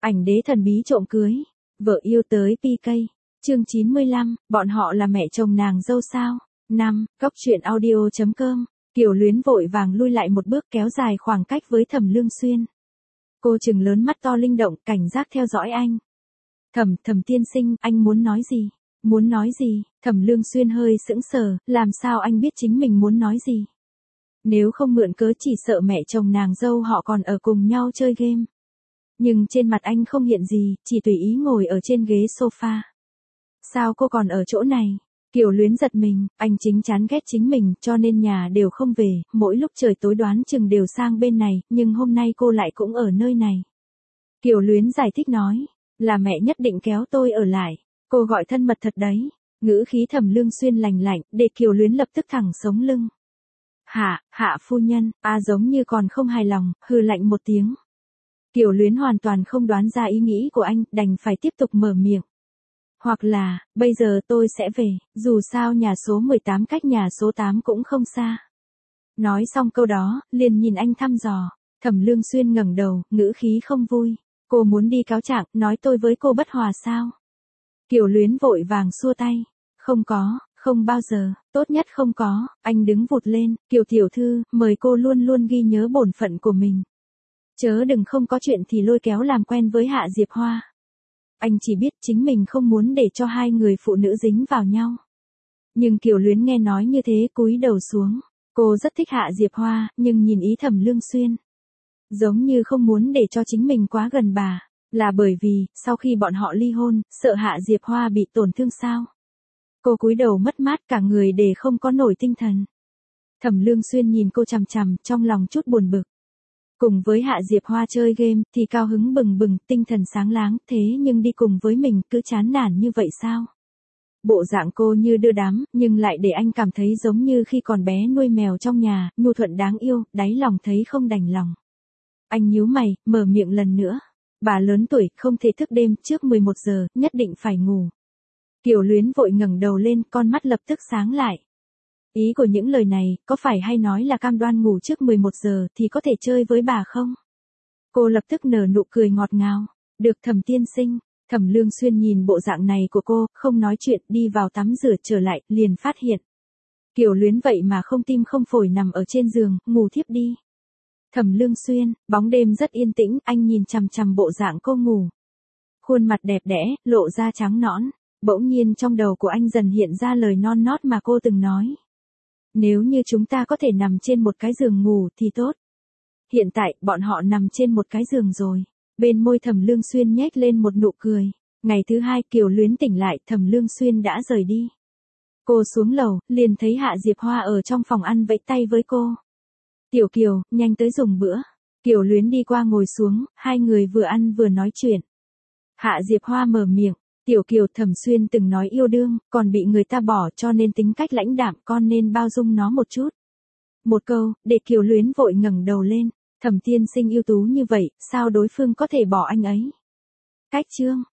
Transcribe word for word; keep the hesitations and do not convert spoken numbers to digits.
Ảnh đế thần bí trộm cưới. Vợ yêu tới pê ca. Chương chín mươi lăm, bọn họ là mẹ chồng nàng dâu sao? năm, Cóc truyện audio chấm com. Kiều Luyến vội vàng lui lại một bước kéo dài khoảng cách với Thẩm Lương Xuyên. Cô trừng lớn mắt to linh động, cảnh giác theo dõi anh. Thẩm, Thẩm tiên sinh, anh muốn nói gì? Muốn nói gì? Thẩm Lương Xuyên hơi sững sờ, làm sao anh biết chính mình muốn nói gì? Nếu không mượn cớ chỉ sợ mẹ chồng nàng dâu họ còn ở cùng nhau chơi game. Nhưng trên mặt anh không hiện gì, chỉ tùy ý ngồi ở trên ghế sofa. Sao cô còn ở chỗ này? Kiều Luyến giật mình, anh chính chán ghét chính mình cho nên nhà đều không về, mỗi lúc trời tối đoán chừng đều sang bên này, nhưng hôm nay cô lại cũng ở nơi này. Kiều Luyến giải thích nói, là mẹ nhất định kéo tôi ở lại, cô gọi thân mật thật đấy. Ngữ khí Thẩm Lương Xuyên lành lạnh, để Kiều Luyến lập tức thẳng sống lưng. Hạ, hạ phu nhân, a giống như còn không hài lòng, hừ lạnh một tiếng. Kiều Luyến hoàn toàn không đoán ra ý nghĩ của anh, đành phải tiếp tục mở miệng. Hoặc là, bây giờ tôi sẽ về, dù sao nhà số mười tám cách nhà số tám cũng không xa. Nói xong câu đó, liền nhìn anh thăm dò. Thẩm Lương Xuyên ngẩng đầu, ngữ khí không vui. Cô muốn đi cáo trạng, nói tôi với cô bất hòa sao? Kiều Luyến vội vàng xua tay. Không có, không bao giờ, tốt nhất không có. Anh đứng vụt lên, Kiều tiểu thư, mời cô luôn luôn ghi nhớ bổn phận của mình. Chớ đừng không có chuyện thì lôi kéo làm quen với Hạ Diệp Hoa. Anh chỉ biết chính mình không muốn để cho hai người phụ nữ dính vào nhau. Nhưng Kiều Luyến nghe nói như thế cúi đầu xuống. Cô rất thích Hạ Diệp Hoa, nhưng nhìn ý Thẩm Lương Xuyên. Giống như không muốn để cho chính mình quá gần bà. Là bởi vì, sau khi bọn họ ly hôn, sợ Hạ Diệp Hoa bị tổn thương sao? Cô cúi đầu mất mát cả người để không có nổi tinh thần. Thẩm Lương Xuyên nhìn cô chằm chằm, trong lòng chút buồn bực. Cùng với Hạ Diệp Hoa chơi game thì cao hứng bừng bừng, tinh thần sáng láng, thế nhưng đi cùng với mình cứ chán nản như vậy sao? Bộ dạng cô như đưa đám, nhưng lại để anh cảm thấy giống như khi còn bé nuôi mèo trong nhà, nhu thuận đáng yêu, đáy lòng thấy không đành lòng. Anh nhíu mày, mở miệng lần nữa. Bà lớn tuổi, không thể thức đêm, trước mười một giờ, nhất định phải ngủ. Kiều Luyến vội ngẩng đầu lên, con mắt lập tức sáng lại. Ý của những lời này, có phải hay nói là cam đoan ngủ trước mười một giờ thì có thể chơi với bà không? Cô lập tức nở nụ cười ngọt ngào. Được Thẩm tiên sinh. Thẩm Lương Xuyên nhìn bộ dạng này của cô, không nói chuyện, đi vào tắm rửa trở lại, liền phát hiện. Kiều Luyến vậy mà không tim không phổi nằm ở trên giường, ngủ thiếp đi. Thẩm Lương Xuyên, bóng đêm rất yên tĩnh, anh nhìn chằm chằm bộ dạng cô ngủ. Khuôn mặt đẹp đẽ, lộ ra trắng nõn. Bỗng nhiên trong đầu của anh dần hiện ra lời non nót mà cô từng nói. Nếu như chúng ta có thể nằm trên một cái giường ngủ thì tốt. Hiện tại, bọn họ nằm trên một cái giường rồi. Bên môi Thẩm Lương Xuyên nhếch lên một nụ cười. Ngày thứ hai Kiều Luyến tỉnh lại, Thẩm Lương Xuyên đã rời đi. Cô xuống lầu, liền thấy Hạ Diệp Hoa ở trong phòng ăn vẫy tay với cô. Tiểu Kiều, nhanh tới dùng bữa. Kiều Luyến đi qua ngồi xuống, hai người vừa ăn vừa nói chuyện. Hạ Diệp Hoa mở miệng. Tiểu Kiều, Thẩm Xuyên từng nói yêu đương, còn bị người ta bỏ cho nên tính cách lãnh đạm, con nên bao dung nó một chút. Một câu, để Kiều Luyến vội ngẩng đầu lên. Thẩm tiên sinh ưu tú như vậy, sao đối phương có thể bỏ anh ấy? Cách chương.